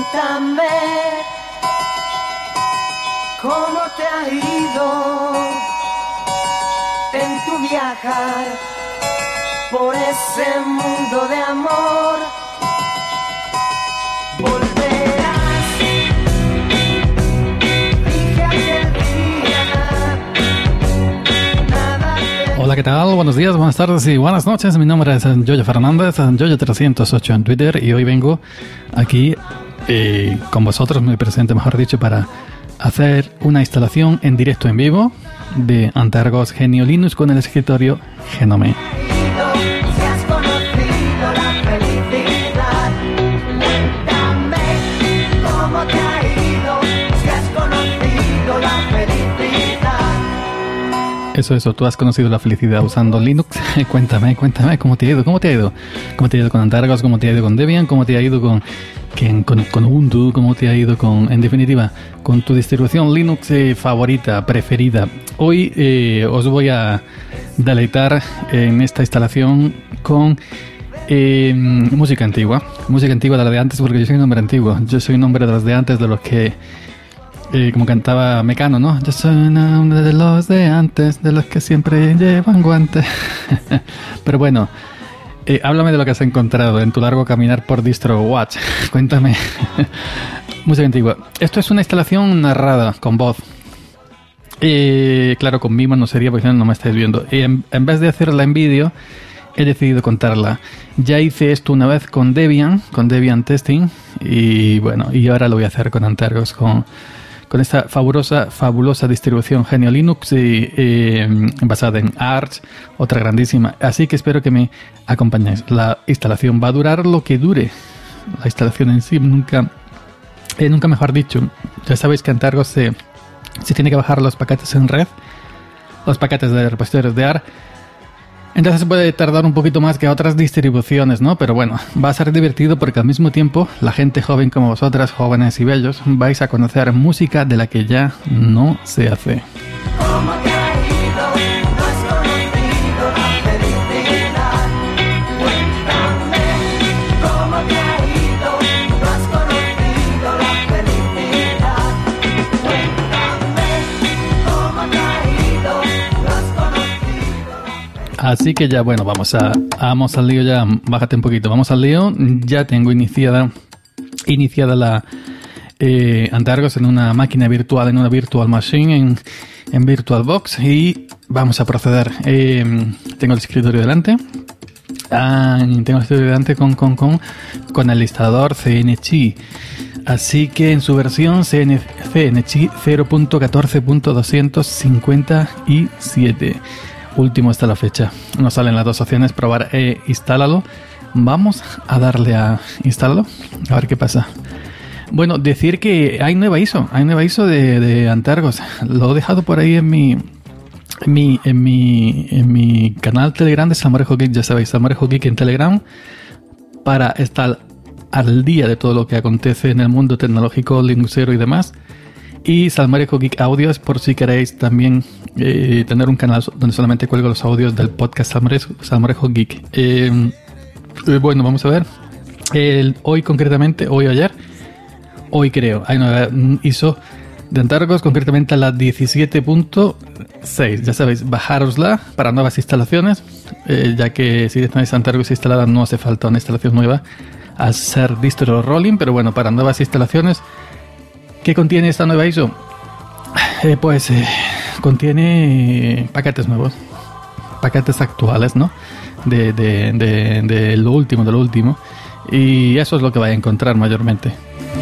Cuéntame cómo te ha ido en tu viajar por ese mundo de amor. Volverás, dije aquel día, nada te... Hola, ¿qué tal? Buenos días, buenas tardes y buenas noches. Mi nombre es Yoyo Fernández, Yoyo308 en Twitter, y hoy vengo aquí con vosotros, me presento mejor dicho, para hacer una instalación en directo en vivo de Antergos Genio Linux con el escritorio Genome. Si has conocido la felicidad, cuéntame cómo te ha ido. Si has conocido la felicidad. Eso, tú has conocido la felicidad usando Linux. Cuéntame cómo te ha ido, cómo te ha ido con Antergos, cómo te ha ido con Debian, cómo te ha ido con Ubuntu, cómo te ha ido en definitiva, con tu distribución Linux favorita, preferida. Hoy os voy a deleitar en esta instalación con música antigua de la de antes, porque yo soy un hombre antiguo, yo soy un hombre de los de antes, de los que como cantaba Mecano, ¿no? Yo soy un hombre de los de antes, de los que siempre llevan guantes. Pero bueno, háblame de lo que has encontrado en tu largo caminar por DistroWatch. Cuéntame. Música antigua. Esto es una instalación narrada con voz. Claro, con mimo no sería, porque no me estáis viendo. En vez de hacerla en vídeo, he decidido contarla. Ya hice esto una vez con Debian Testing. Y bueno, y ahora lo voy a hacer con Antergos, con esta fabulosa distribución Genio Linux basada en Arch, otra grandísima. Así que espero que me acompañéis. La instalación va a durar lo que dure. La instalación en sí, nunca mejor dicho. Ya sabéis que Antergos se tiene que bajar los paquetes en red, los paquetes de repositorios de ARC. Entonces puede tardar un poquito más que otras distribuciones, ¿no? Pero bueno, va a ser divertido porque al mismo tiempo la gente joven como vosotras, jóvenes y bellos, vais a conocer música de la que ya no se hace. ¿Cómo te ha ido? No has conocido la felicidad. Cuéntame cómo te ha ido. No has conocido la felicidad. Cuéntame cómo te ha ido. No has conocido la felicidad. Así que ya, bueno, vamos al lío ya, bájate un poquito, vamos al lío. Ya tengo iniciada la Antergos en una máquina virtual, en una virtual machine, en VirtualBox, y vamos a proceder. Tengo el escritorio delante. Con el instalador CNCHI. Así que en su versión CNCHI 0.14.257. Último hasta la fecha. Nos salen las dos opciones, probar e instálalo. Vamos a darle a instálalo, a ver qué pasa. Bueno, decir que hay nueva ISO de Antergos. Lo he dejado por ahí en mi canal Telegram de Salmorejo Geek, ya sabéis, Salmorejo Geek en Telegram, para estar al día de todo lo que acontece en el mundo tecnológico, linuxero y demás. Y Salmorejo Geek Audios, por si queréis también tener un canal donde solamente cuelgo los audios del podcast Salmorejo Geek. Bueno, vamos a ver. Hoy concretamente, hoy o ayer, hoy creo, hay una ISO de Antergos, concretamente a la 17.6. Ya sabéis, bajárosla para nuevas instalaciones, ya que si tenéis Antergos instalada no hace falta una instalación nueva al ser distro rolling, pero bueno, para nuevas instalaciones. ¿Qué contiene esta nueva ISO? Contiene paquetes nuevos, paquetes actuales, ¿no? De lo último. Y eso es lo que vais a encontrar mayormente.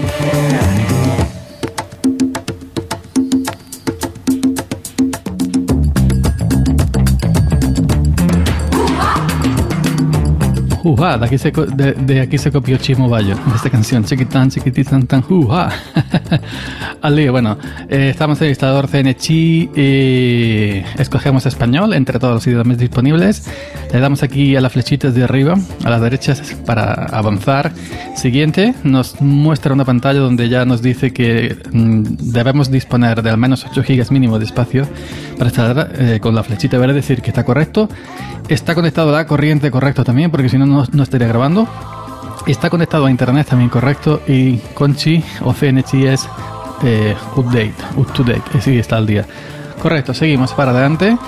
De aquí se copió Chimo Bayo, de esta canción, chiquitán, tan, al lío. Bueno, estamos en el instalador CNCHI, escogemos español entre todos los idiomas disponibles, le damos aquí a las flechitas de arriba, a las derechas para avanzar. Siguiente, nos muestra una pantalla donde ya nos dice que debemos disponer de al menos 8 GB mínimo de espacio para estar con la flechita verde, decir que está correcto. Está conectado a la corriente, correcto también, porque si no, no estaría grabando. Está conectado a internet también, correcto, y Conchi o CNChi es up to date, sí, está al día. Correcto, seguimos para adelante.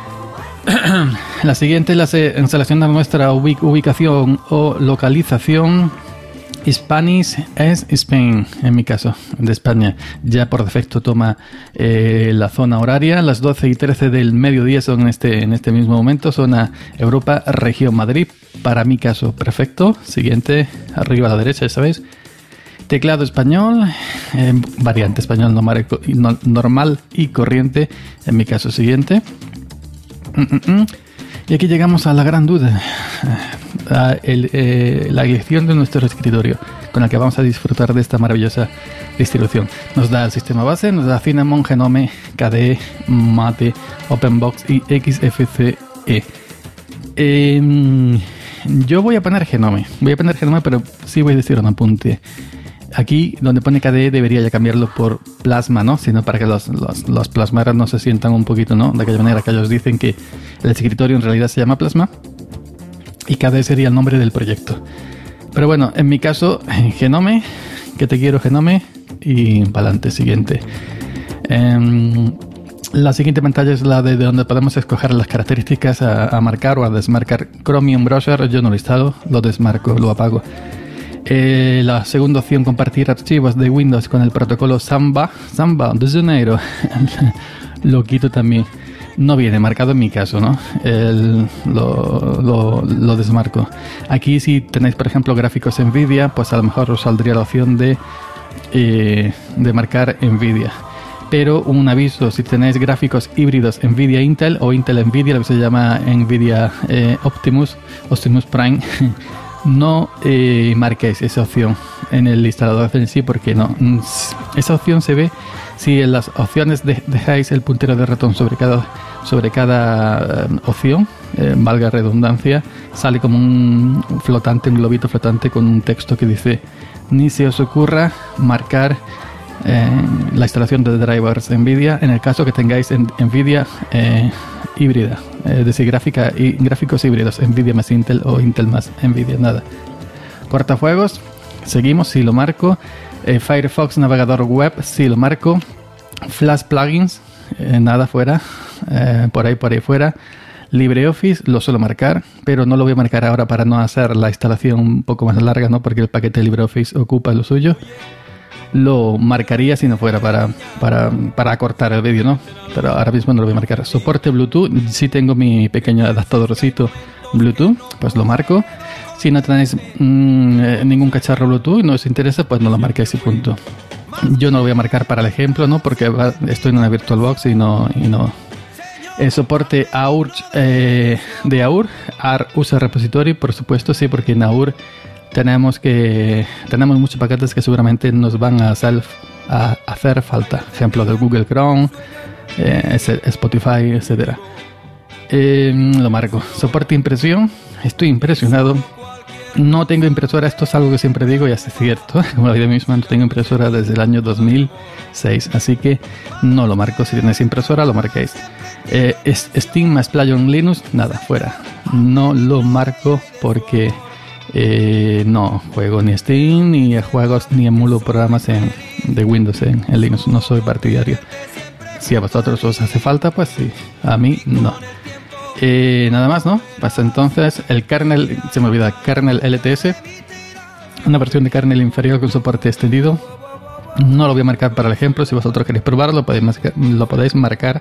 La siguiente es la instalación de nuestra ubicación o localización. Spanish es Spain, en mi caso, de España. Ya por defecto toma la zona horaria. Las 12:13 del mediodía son en este mismo momento. Zona Europa, región Madrid. Para mi caso, perfecto. Siguiente, arriba a la derecha, ya sabéis. Teclado español, variante español normal y corriente. En mi caso, siguiente. Y aquí llegamos a la gran duda, la elección de nuestro escritorio, con la que vamos a disfrutar de esta maravillosa distribución. Nos da el sistema base, nos da Cinnamon, Genome, KDE, Mate, OpenBox y XFCE. Yo voy a poner Genome, pero sí voy a decir un apunte. Aquí, donde pone KDE, debería ya cambiarlo por Plasma, ¿no? Sino para que los plasmaras no se sientan un poquito, ¿no? De aquella manera que ellos dicen que el escritorio en realidad se llama Plasma y KDE sería el nombre del proyecto. Pero bueno, en mi caso, Genome, que te quiero Genome, y para adelante, siguiente. La siguiente pantalla es la de donde podemos escoger las características a marcar o a desmarcar. Chromium Browser, yo no lo instalo, lo desmarco, lo apago. La segunda opción, compartir archivos de Windows con el protocolo Samba de Janeiro. Lo quito también. No viene marcado en mi caso, ¿no? Lo desmarco. Aquí si tenéis, por ejemplo, gráficos NVIDIA, pues a lo mejor os saldría la opción de marcar NVIDIA. Pero un aviso, si tenéis gráficos híbridos NVIDIA Intel o Intel NVIDIA, lo que se llama NVIDIA Optimus Prime, no marquéis esa opción en el instalador en sí, porque no. Esa opción se ve si en las opciones dejáis el puntero de ratón sobre cada opción, valga redundancia, sale como un globito flotante con un texto que dice: ni se os ocurra marcar la instalación de drivers NVIDIA en el caso que tengáis NVIDIA híbrida, es decir, gráficos híbridos, NVIDIA más Intel o Intel más NVIDIA, nada. Cortafuegos, seguimos, sí lo marco. Firefox navegador web, sí lo marco. Flash plugins, nada fuera, por ahí fuera. LibreOffice lo suelo marcar, pero no lo voy a marcar ahora para no hacer la instalación un poco más larga, ¿no? Porque el paquete LibreOffice ocupa lo suyo. Lo marcaría si no fuera para acortar el vídeo, ¿no? Pero ahora mismo no lo voy a marcar. Soporte Bluetooth, si tengo mi pequeño adaptadorcito Bluetooth, pues lo marco. Si no tenéis ningún cacharro Bluetooth y no os interesa, pues no lo marquéis y punto. Yo no lo voy a marcar para el ejemplo, ¿no? Porque estoy en una VirtualBox y no. Soporte AUR de AUR usa repository, por supuesto, sí, porque en AUR tenemos muchos paquetes que seguramente nos van a hacer falta. Ejemplo de Google Chrome, Spotify, etcétera. Lo marco. Soporte impresión. Estoy impresionado. No tengo impresora. Esto es algo que siempre digo y es cierto. Como la vida misma, no tengo impresora desde el año 2006. Así que no lo marco. Si tenéis impresora, lo marquéis. Steam más Playon Linux, nada, fuera. No lo marco porque no juego ni Steam, ni juegos, ni emulo programas de Windows en Linux. No soy partidario. Si a vosotros os hace falta, pues sí. A mí no. Nada más, ¿no? Pues entonces el kernel, se me olvida, kernel LTS, una versión de kernel inferior con soporte extendido. No lo voy a marcar para el ejemplo. Si vosotros queréis probarlo, lo podéis marcar.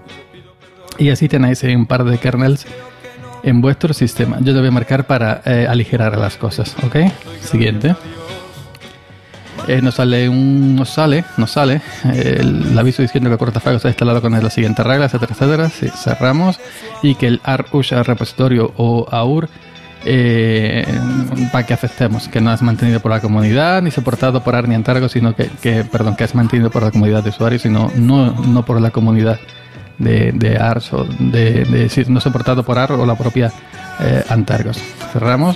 Y así tenéis un par de kernels en vuestro sistema. Yo lo voy a marcar para aligerar las cosas, ¿ok? Siguiente. Nos sale el aviso diciendo que el cortafuegos está instalado con la siguiente regla, etcétera, etcétera. Sí, cerramos. Y que el usa repositorio o AUR para que aceptemos que no es mantenido por la comunidad ni soportado por AR ni Antergos, sino que es mantenido por la comunidad de usuarios, sino no por la comunidad de ARS o no soportado por AR o la propia Antergos. Cerramos.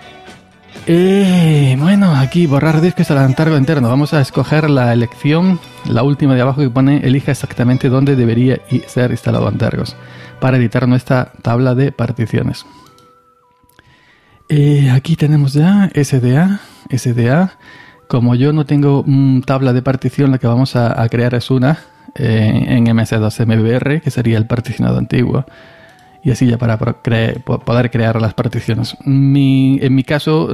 Bueno, aquí borrar discos al Antergo interno. Vamos a escoger la elección, la última de abajo que pone elija exactamente dónde debería ser instalado Antergos para editar nuestra tabla de particiones. Aquí tenemos ya SDA. Como yo no tengo tabla de partición, la que vamos a crear es una en MS2MBR, que sería el particionado antiguo. Y así ya para poder crear las particiones. En mi caso,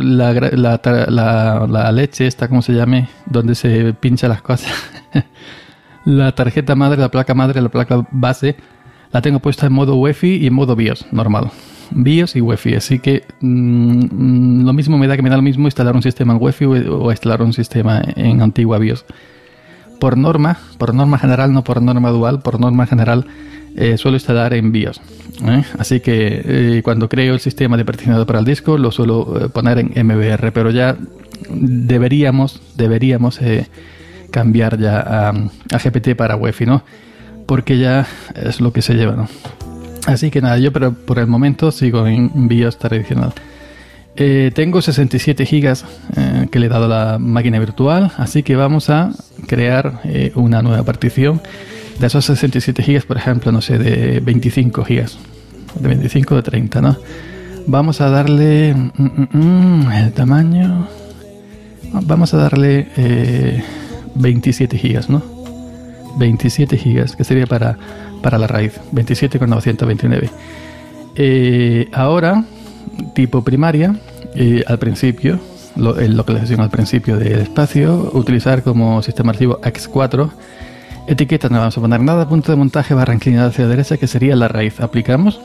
la leche esta, ¿cómo se llame? Donde se pincha las cosas. La tarjeta madre, la placa base, la tengo puesta en modo UEFI y en modo BIOS, normal. BIOS y UEFI, así que lo mismo me da lo mismo instalar un sistema en UEFI o instalar un sistema en antigua BIOS. Por norma general, no por norma dual, por norma general suelo instalar en BIOS. Así que cuando creo el sistema de particionado para el disco lo suelo poner en MBR, pero ya deberíamos cambiar ya a GPT para UEFI, ¿no? Porque ya es lo que se lleva, ¿no? Así que nada, yo pero por el momento sigo en BIOS tradicional. Tengo 67 gigas que le he dado a la máquina virtual, así que vamos a crear una nueva partición. De esos 67 gigas, por ejemplo, no sé, de 25 gigas, de 25 o de 30, ¿no? Vamos a darle el tamaño. Vamos a darle 27 gigas, ¿no? 27 gigas, que sería para la raíz, 27,929. Ahora, tipo primaria, al principio, localización al principio del espacio, utilizar como sistema archivo X4. Etiqueta no vamos a poner nada, punto de montaje barra inclinada hacia la derecha, que sería la raíz. Aplicamos.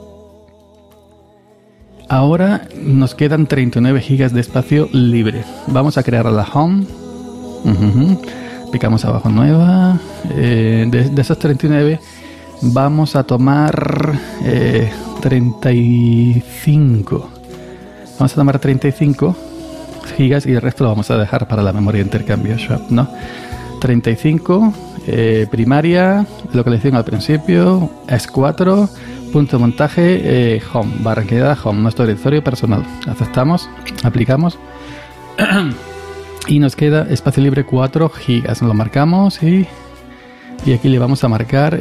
Ahora nos quedan 39 gigas de espacio libre. Vamos a crear la home. Picamos abajo nueva. De esos 39 vamos a tomar 35. Vamos a tomar 35 gigas y el resto lo vamos a dejar para la memoria de intercambio swap, ¿no? 35 primaria, localización al principio, S4, punto de montaje, home, barra inclinada home, nuestro directorio personal. Aceptamos, aplicamos. Y nos queda espacio libre 4 gigas. Lo marcamos y aquí le vamos a marcar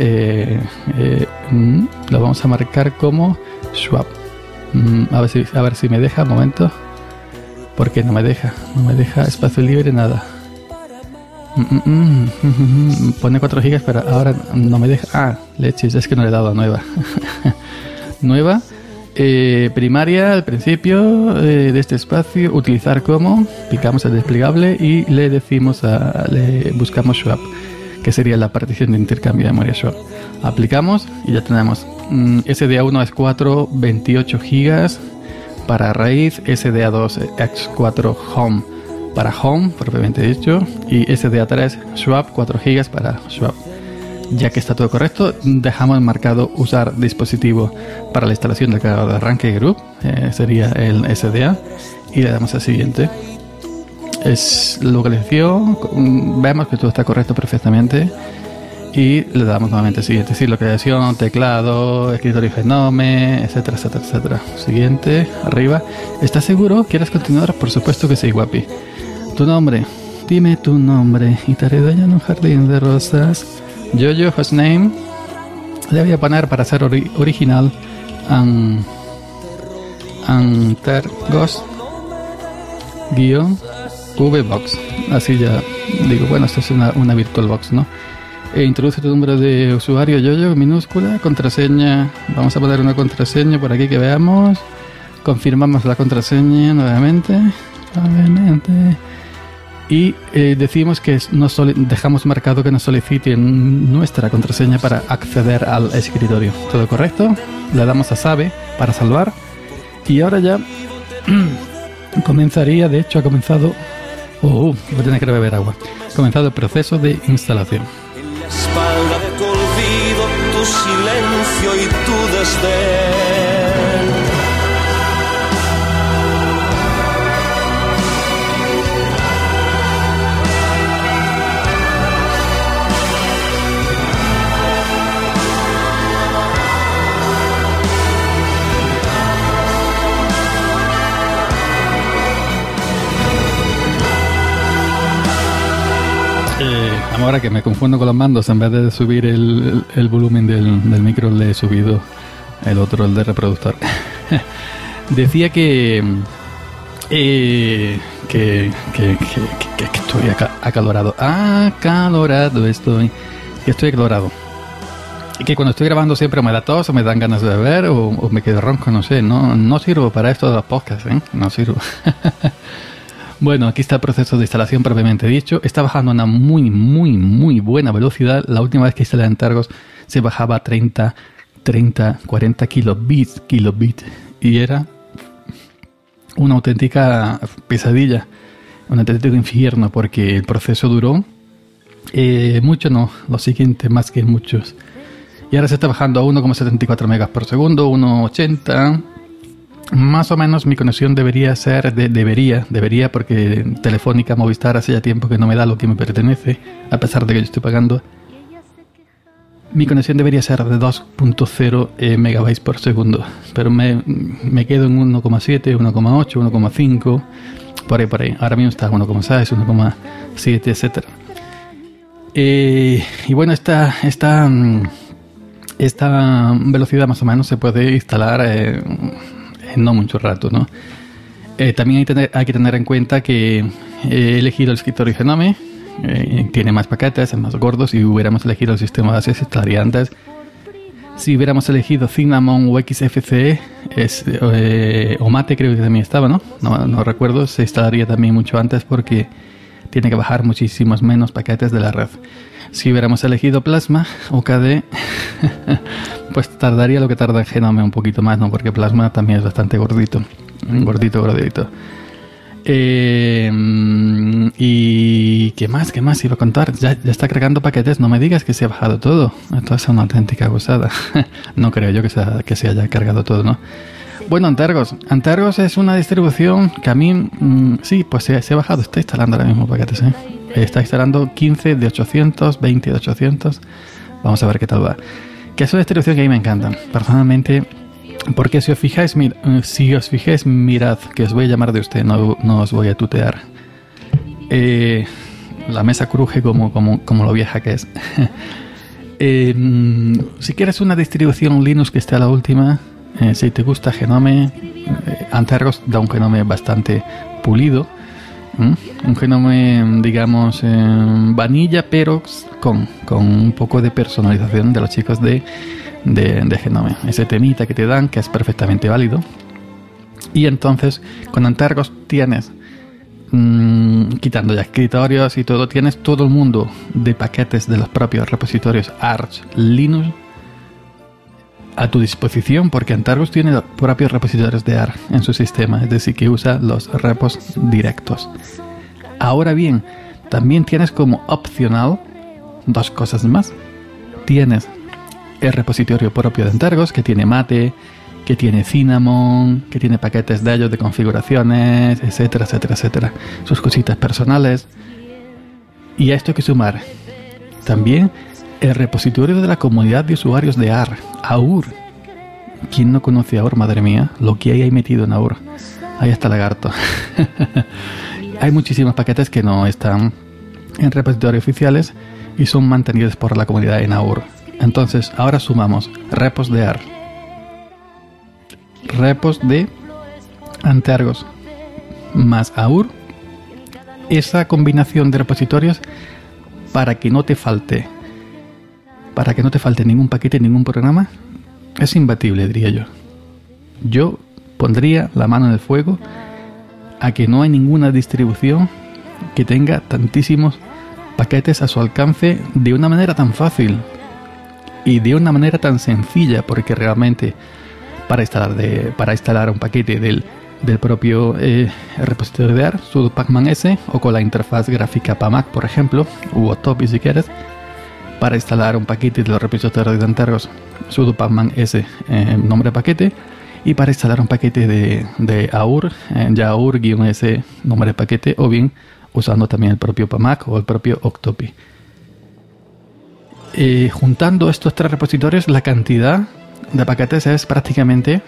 lo vamos a marcar como swap. A ver si me deja, un momento, porque no me deja espacio libre, nada. Pone 4 gigas, pero ahora no me deja. Leches, es que no le he dado a nueva. Nueva, primaria al principio de este espacio, utilizar como, picamos el desplegable y le decimos le buscamos swap, que sería la partición de intercambio de memoria swap. Aplicamos y ya tenemos SDA1 es 4, 28 gigas para raíz, SDA2 X4 home para home, propiamente dicho, y SDA3 swap 4 gigas para swap. Ya que está todo correcto, dejamos marcado usar dispositivo para la instalación del cargador de arranque group, sería el SDA, y le damos a siguiente. Es localización, vemos que todo está correcto perfectamente, y le damos nuevamente siguiente. Sí, localización, teclado, escritorio Genome, etcétera, etcétera, etcétera. Siguiente, arriba. ¿Estás seguro? ¿Quieres continuar? Por supuesto que sí, guapi. Tu nombre, dime tu nombre, y te haré daño en un jardín de rosas. Jojo hostname, le voy a poner para ser original Antergos VBox. Así ya digo, bueno, esto es una VirtualBox, ¿no? Introduce tu número de usuario, Jojo, minúscula, contraseña. Vamos a poner una contraseña por aquí que veamos. Confirmamos la contraseña nuevamente. Y decimos que dejamos marcado que nos soliciten nuestra contraseña para acceder al escritorio. ¿Todo correcto? Le damos a Save para salvar. Y ahora ya comenzaría, de hecho ha comenzado... voy a tener que beber agua. Ha comenzado el proceso de instalación. En la espalda de tu olvido, tu silencio y tu desdén. Ahora que me confundo con los mandos, en vez de subir el volumen del micro, le he subido el otro, el de reproductor. Decía que estoy acalorado. Acalorado estoy. Que estoy acalorado. Y que cuando estoy grabando siempre me da tos o me dan ganas de beber o me quedo ronco, no sé. No sirvo para esto de los podcasts, ¿eh? No sirvo. Bueno, aquí está el proceso de instalación propiamente dicho. Está bajando a una muy buena velocidad. La última vez que instalé Antergos se bajaba a 40 kilobits. Y era una auténtica pesadilla, un auténtico infierno, porque el proceso duró mucho, no, lo siguiente, más que muchos. Y ahora se está bajando a 1,74 megas por segundo, 1,80. Más o menos mi conexión debería ser, debería, porque Telefónica Movistar hace ya tiempo que no me da lo que me pertenece, a pesar de que yo estoy pagando. Mi conexión debería ser de 2.0 megabytes por segundo, pero me quedo en 1,7, 1,8, 1,5, por ahí. Ahora mismo está 1,6, 1,7, etc. Y bueno, esta velocidad más o menos se puede instalar en no mucho rato, ¿no? También hay que tener en cuenta que he elegido el escritorio Genome. Tiene más paquetes, es más gordo. Si hubiéramos elegido el sistema base, estaría antes. Si hubiéramos elegido Cinnamon o XFCE o Mate, creo que también estaba, ¿no? No recuerdo, se instalaría también mucho antes porque tiene que bajar muchísimos menos paquetes de la red. Si hubiéramos elegido Plasma o KDE, pues tardaría lo que tarda en Genome un poquito más, ¿no? Porque Plasma también es bastante gordito. Y ¿qué más iba a contar? Ya está cargando paquetes. No me digas que se ha bajado todo. Esto es una auténtica gozada. No creo yo que se haya cargado todo, ¿no? Bueno, Antergos es una distribución que a mí sí, pues se ha bajado. Está instalando ahora mismo paquetes, ¿eh? Está instalando 15 de 800, 20 de 800. Vamos a ver qué tal va. Que es una distribución que a mí me encanta personalmente. Porque si os fijáis, mirad, que os voy a llamar de usted, no os voy a tutear. La mesa cruje como lo vieja que es. Si quieres una distribución Linux que esté a la última, si te gusta Genome, Antergos da un Genome bastante pulido. Un Genome, digamos, vanilla, pero con un poco de personalización de los chicos de Genome, ese temita que te dan, que es perfectamente válido. Y entonces con Antergos tienes, quitando ya escritorios y todo, tienes todo el mundo de paquetes de los propios repositorios Arch Linux a tu disposición, porque Antergos tiene los propios repositorios de Arch en su sistema, es decir, que usa los repos directos. Ahora bien, también tienes como opcional dos cosas más. Tienes el repositorio propio de Antergos, que tiene Mate, que tiene Cinnamon, que tiene paquetes de ellos de configuraciones, etcétera, sus cositas personales. Y a esto hay que sumar también el repositorio de la comunidad de usuarios de AUR. ¿Quién no conoce AUR? Madre mía, lo que hay ahí metido en AUR. Ahí está lagarto. Hay muchísimos paquetes que no están en repositorios oficiales y son mantenidos por la comunidad en AUR. Entonces, ahora sumamos repos de ARC, repos de Antergos más AUR. Esa combinación de repositorios, para que no te falte ningún paquete, ningún programa, es imbatible, diría yo. Yo pondría la mano en el fuego a que no hay ninguna distribución que tenga tantísimos paquetes a su alcance de una manera tan fácil y de una manera tan sencilla, porque realmente para instalar un paquete del propio repositorio de ARC, sudo pacman-s, o con la interfaz gráfica PAMAC, por ejemplo, u Octopi si quieres. Para instalar un paquete de los repositorios de Antergos, sudo pacman-s, nombre de paquete. Y para instalar un paquete de AUR, ya AUR-s, nombre de paquete, o bien usando también el propio PAMAC o el propio Octopi. Juntando estos tres repositorios, la cantidad de paquetes es prácticamente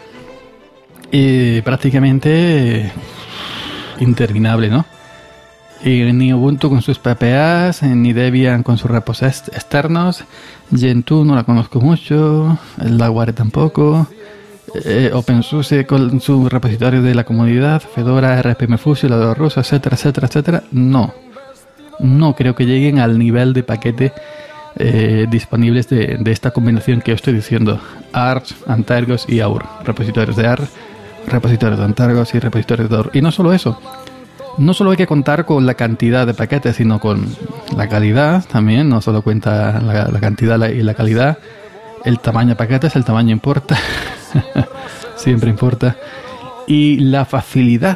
interminable, ¿no? Ni Ubuntu con sus PPAs, ni Debian con sus repos externos, Gentoo no la conozco mucho, el Laguare tampoco, OpenSUSE con su repositorio de la comunidad, Fedora, RPM Fusion, la ruso, etcétera, etcétera, etcétera. No creo que lleguen al nivel de paquete disponibles de esta combinación que yo estoy diciendo: Arch, Antergos y Aur. Repositorios de Arch, repositorios de Antergos y repositorios de Aur. Y no solo eso, no solo hay que contar con la cantidad de paquetes, sino con la calidad también. No solo cuenta la cantidad y la calidad. El tamaño de paquetes, el tamaño importa. Siempre importa. Y la facilidad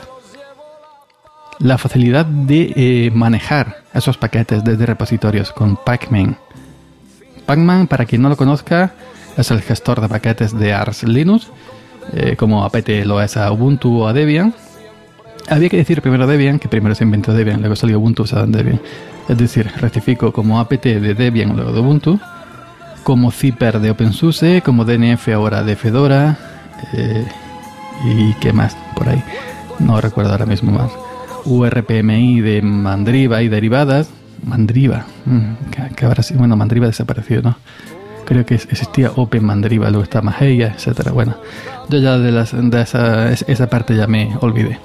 de manejar esos paquetes desde repositorios con Pacman. Pacman, para quien no lo conozca, es el gestor de paquetes de Arch Linux, como apt lo es a Ubuntu o a Debian. Había que decir primero Debian, que primero se inventó Debian, luego salió Ubuntu usado en Debian. Es decir, rectifico, como apt de Debian, luego de Ubuntu, como zipper de OpenSUSE, como DNF ahora de Fedora, y qué más por ahí, no recuerdo ahora mismo más. URPMI de Mandriva y derivadas. Mandriva, que ahora sí, bueno, Mandriva desapareció, ¿no? Creo que existía Open Mandriva, luego está Mageia, etcétera. Bueno, yo ya de esa parte ya me olvidé.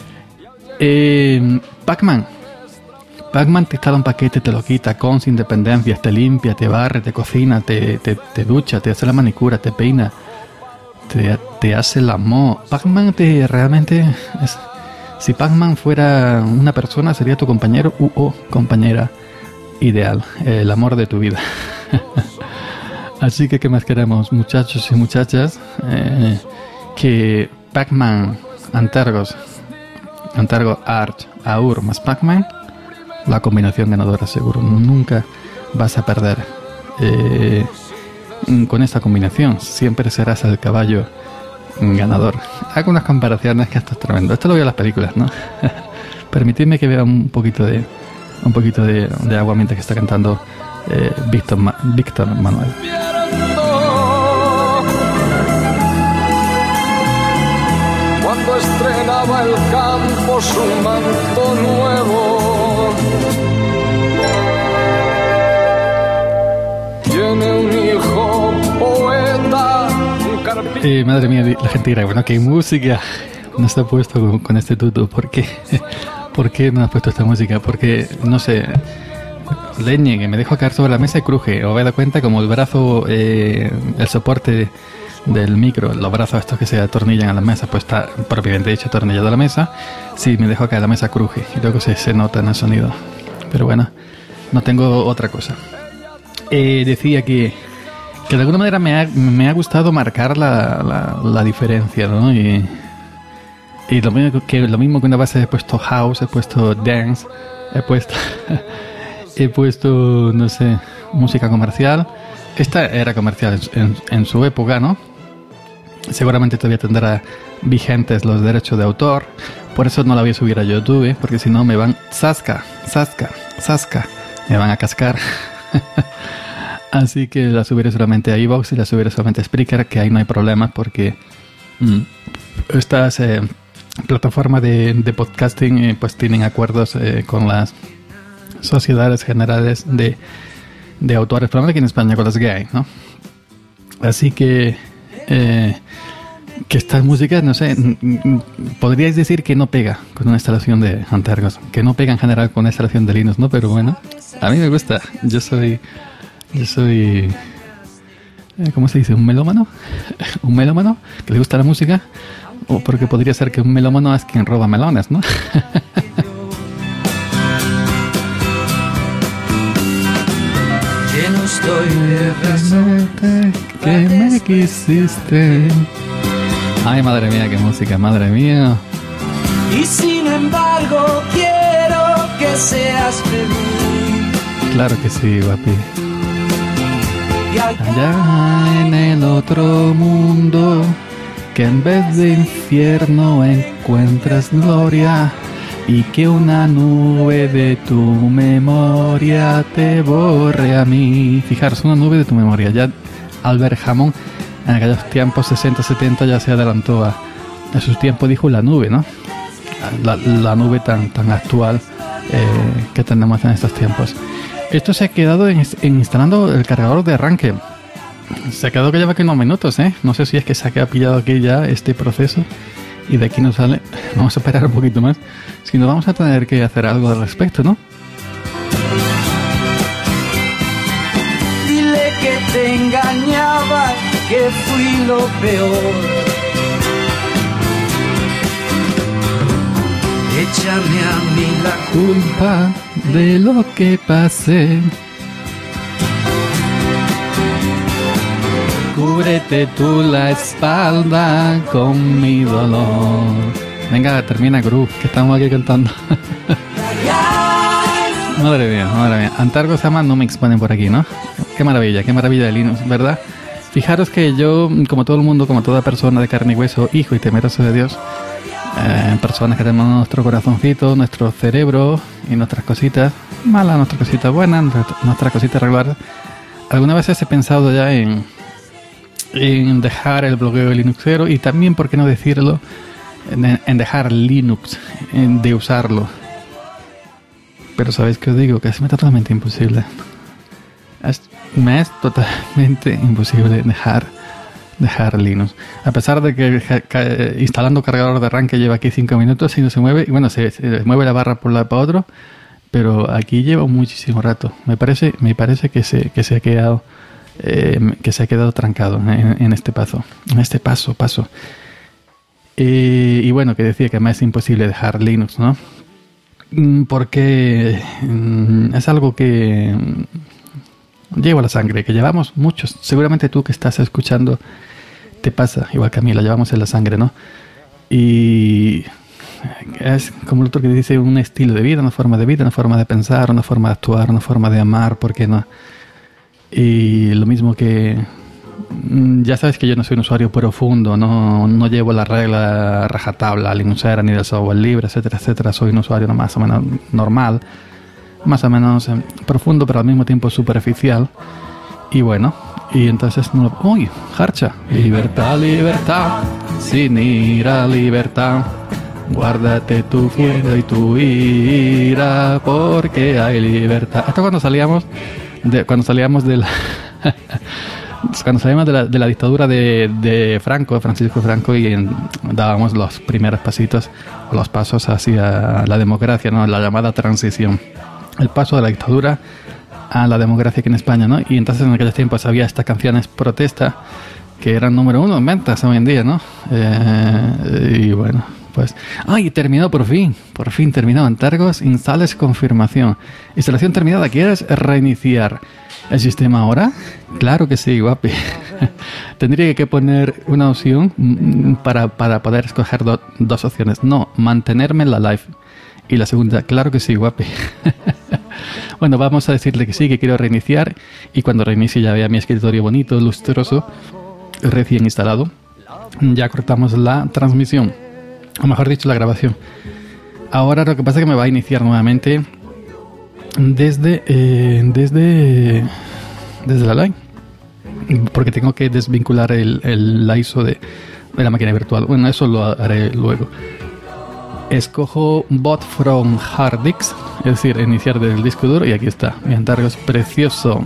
Pacman te instala un paquete, te lo quita con sin dependencias, te limpia, te barre, te cocina, te ducha, te hace la manicura, te peina, te hace la mo. Pacman realmente es... Si Pacman fuera una persona, sería tu compañero o compañera ideal, el amor de tu vida. Así que, ¿qué más queremos, muchachos y muchachas? Que Pacman, Antergos, Arch, Aur más Pacman, la combinación ganadora seguro. Nunca vas a perder con esta combinación. Siempre serás el caballo ganador. Hago unas comparaciones que esto es tremendo. Esto lo veo en las películas, ¿no? Permitidme que vea un poquito de agua mientras que está cantando Víctor Manuel. Cuando estrenaba el campo su manto nuevo, tiene un hijo poeta. Madre mía, la gente dirá, bueno, qué música no está puesto con este tutu. ¿Por qué? ¿Por qué no has puesto esta música? Porque, no sé, leñe, que me dejo caer sobre la mesa y cruje. O me da cuenta como el brazo, el soporte del micro, los brazos estos que se atornillan a la mesa, pues está propiamente dicho atornillado a la mesa. Si me dejo caer la mesa cruje y luego se nota en el sonido. Pero bueno, no tengo otra cosa. Decía que de alguna manera me ha gustado marcar la diferencia, ¿no? Y lo mismo que una base he puesto house, he puesto dance, he puesto, no sé, música comercial. Esta era comercial en su época, ¿no? Seguramente todavía tendrá vigentes los derechos de autor. Por eso no la voy a subir a YouTube, porque si no me van zasca, me van a cascar. Así que la subiré solamente a iVoox y la subiré solamente a Spreaker, que ahí no hay problemas porque estas plataformas de podcasting pues tienen acuerdos con las sociedades generales de autores, probablemente aquí en España con las GAE, ¿no? Así que estas músicas, no sé, podríais decir que no pega con una instalación de Antergos, que no pega en general con una instalación de Linux, ¿no? Pero bueno, a mí me gusta. Yo soy ¿cómo se dice? ¿Un melómano? ¿Un melómano? ¿Que le gusta la música? O porque podría ser que un melómano es quien roba melones, ¿no? Que no estoy de razón, que me quisiste. Ay, madre mía, qué música, madre mía. y sin embargo quiero que seas feliz. Claro que sí, guapi. Y Allá en el otro mundo, que en vez de infierno encuentras gloria, y que una nube de tu memoria te borre a mí. Fijaros, una nube de tu memoria. Ya Albert Hammond en aquellos tiempos 60-70 ya se adelantó a sus tiempos, dijo la nube, ¿no? La nube tan actual que tenemos en estos tiempos. Esto se ha quedado en instalando el cargador de arranque. Se ha quedado que lleva aquí unos minutos, ¿eh? No sé si es que se ha pillado aquí ya este proceso y de aquí no sale. Vamos a esperar un poquito más. Si no, vamos a tener que hacer algo al respecto, ¿no? Dile que te engañaba, que fui lo peor. Échame a mí la Culpa de lo que pasé. Cúbrete tú la espalda con mi dolor. Venga, termina, Gru, que estamos aquí cantando. Madre mía, madre mía. Antargo se llama Numix, ponen por aquí, ¿no? Qué maravilla de Linux, ¿verdad? Fijaros que yo, como todo el mundo, como toda persona de carne y hueso, hijo y temeroso de Dios, personas que tenemos nuestro corazoncito, nuestro cerebro y nuestras cositas malas, nuestras cositas buenas, nuestras cositas regulares, algunas veces he pensado ya en dejar el blogueo linuxero y también, por qué no decirlo, en dejar Linux, de usarlo. Pero ¿sabéis qué os digo? Que es totalmente imposible. Me es totalmente imposible dejar Linux. A pesar de que instalando cargador de arranque lleva aquí 5 minutos y no se mueve. Y bueno, se mueve la barra por un lado para otro. Pero aquí lleva muchísimo rato. Me parece que se ha quedado trancado en este paso. En este paso. Y bueno, que decía que me es imposible dejar Linux, ¿no? Porque es algo que llevo a la sangre, que llevamos muchos. Seguramente tú que estás escuchando te pasa, igual que a mí, la llevamos en la sangre, ¿no? Y es como el otro que dice, un estilo de vida, una forma de vida, una forma de pensar, una forma de actuar, una forma de amar, ¿por qué no? Y lo mismo que... Ya sabes que yo no soy un usuario profundo, no llevo la regla rajatabla linuxera ni del software libre, etcétera, etcétera. Soy un usuario más o menos normal, más o menos profundo, pero al mismo tiempo superficial. Y bueno, y entonces ¡uy! Jarcha. Libertad, libertad, sin ira, libertad. Guárdate tu fuego y tu ira, porque hay libertad. Esto cuando salíamos de la... Cuando salimos de la dictadura de Francisco Franco, y dábamos los primeros pasitos, o los pasos hacia la democracia, ¿no? La llamada transición. El paso de la dictadura a la democracia aquí en España, ¿no? Y entonces en aquellos tiempos había estas canciones protesta que eran número 1 en ventas hoy en día, ¿no? Y bueno, pues... ¡Ay! Terminó por fin terminó. Antargos, instales confirmación. Instalación terminada. ¿Quieres reiniciar el sistema ahora? Claro que sí, guapi. Tendría que poner una opción para poder escoger dos opciones. No, mantenerme en la live. Y la segunda, claro que sí, guapi. Bueno, vamos a decirle que sí, que quiero reiniciar. Y cuando reinicie ya vea mi escritorio bonito, lustroso, recién instalado. Ya cortamos la transmisión, o mejor dicho, la grabación. Ahora lo que pasa es que me va a iniciar nuevamente desde la line, porque tengo que desvincular la ISO de la máquina virtual. Bueno, eso lo haré luego. Escojo bot from hard disk, es decir, iniciar del disco duro, y aquí está mi Antargos precioso.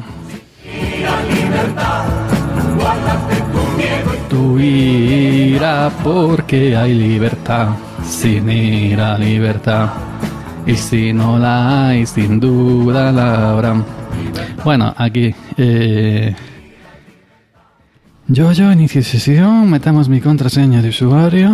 Tu ira, porque hay libertad, sin ira, libertad. Y si no la hay, sin duda la habrá. Bueno, aquí yo inicio sesión, metamos mi contraseña de usuario.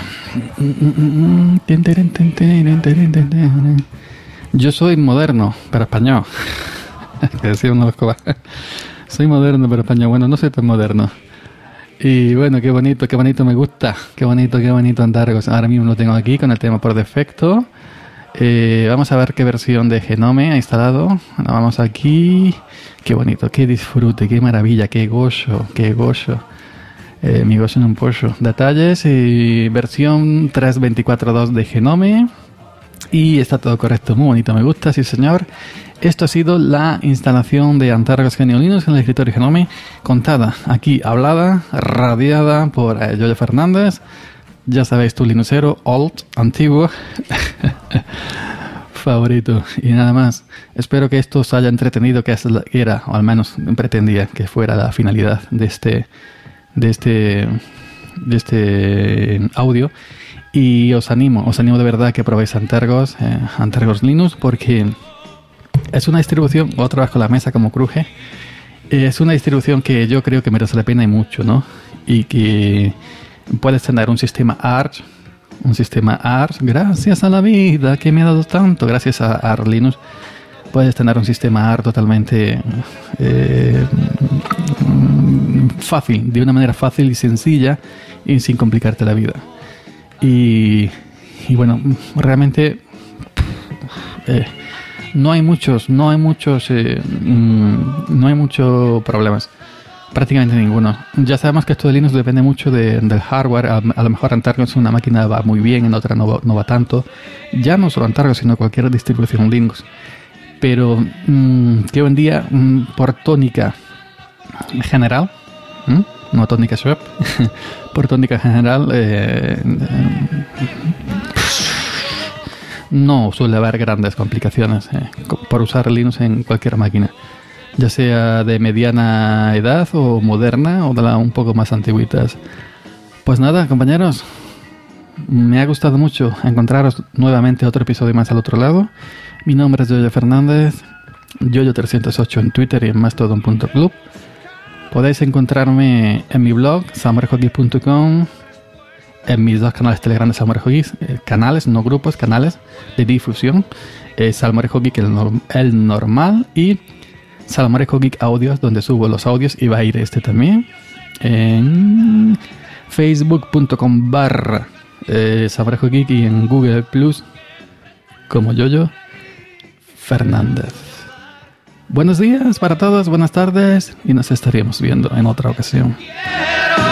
Yo soy moderno, pero español. Que decía uno de los cobas. Soy moderno, pero español. Bueno, no soy tan moderno. Y bueno, qué bonito me gusta. Qué bonito Antargos. Ahora mismo lo tengo aquí con el tema por defecto. Vamos a ver qué versión de Genome ha instalado. Vamos aquí. Qué bonito, qué disfrute, qué maravilla, qué gozo. Mi gozo en un pollo. Detalles y versión 3.24.2 de Genome. Y está todo correcto, muy bonito, me gusta, sí señor. Esto ha sido la instalación de Antargos GNU Linux en el escritorio Genome, contada aquí, hablada, radiada por Yoyo Fernández. Ya sabéis, tu linuxero, old, antiguo, favorito. Y nada más. Espero que esto os haya entretenido, que era, o al menos pretendía que fuera la finalidad de este audio. Y os animo de verdad que probéis Antergos Linux, porque es una distribución, otra vez con la mesa como cruje, es una distribución que yo creo que merece la pena y mucho, ¿no? Y que puedes tener un sistema Arch, gracias a la vida que me ha dado tanto, gracias a Arch Linux, puedes tener un sistema Arch totalmente fácil, de una manera fácil y sencilla y sin complicarte la vida. Y bueno, realmente no hay muchos problemas, prácticamente ninguno. Ya sabemos que esto de Linux depende mucho del hardware. A lo mejor Antergos en una máquina va muy bien, en otra no va tanto. Ya no solo Antergos, sino cualquier distribución Linux. Pero que hoy en día, por tónica general, no tónica shop, por tónica general, no suele haber grandes complicaciones por usar Linux en cualquier máquina, ya sea de mediana edad o moderna o de la un poco más antiguitas. Pues nada, compañeros, me ha gustado mucho encontraros nuevamente otro episodio más al otro lado. Mi nombre es Yoyo Fernández, Yoyo308 en Twitter y en mastodon.club. Podéis encontrarme en mi blog, samurai-hockey.com, en mis dos canales Telegram de Samurai Hockey, canales, no grupos, canales de difusión, Samurai Hockey, el normal, y Samurai Hockey Audios, donde subo los audios, y va a ir este también, en facebook.com/ Samurai Hockey y en Google Plus como Yoyo Fernández. Buenos días para todos, buenas tardes, y nos estaríamos viendo en otra ocasión.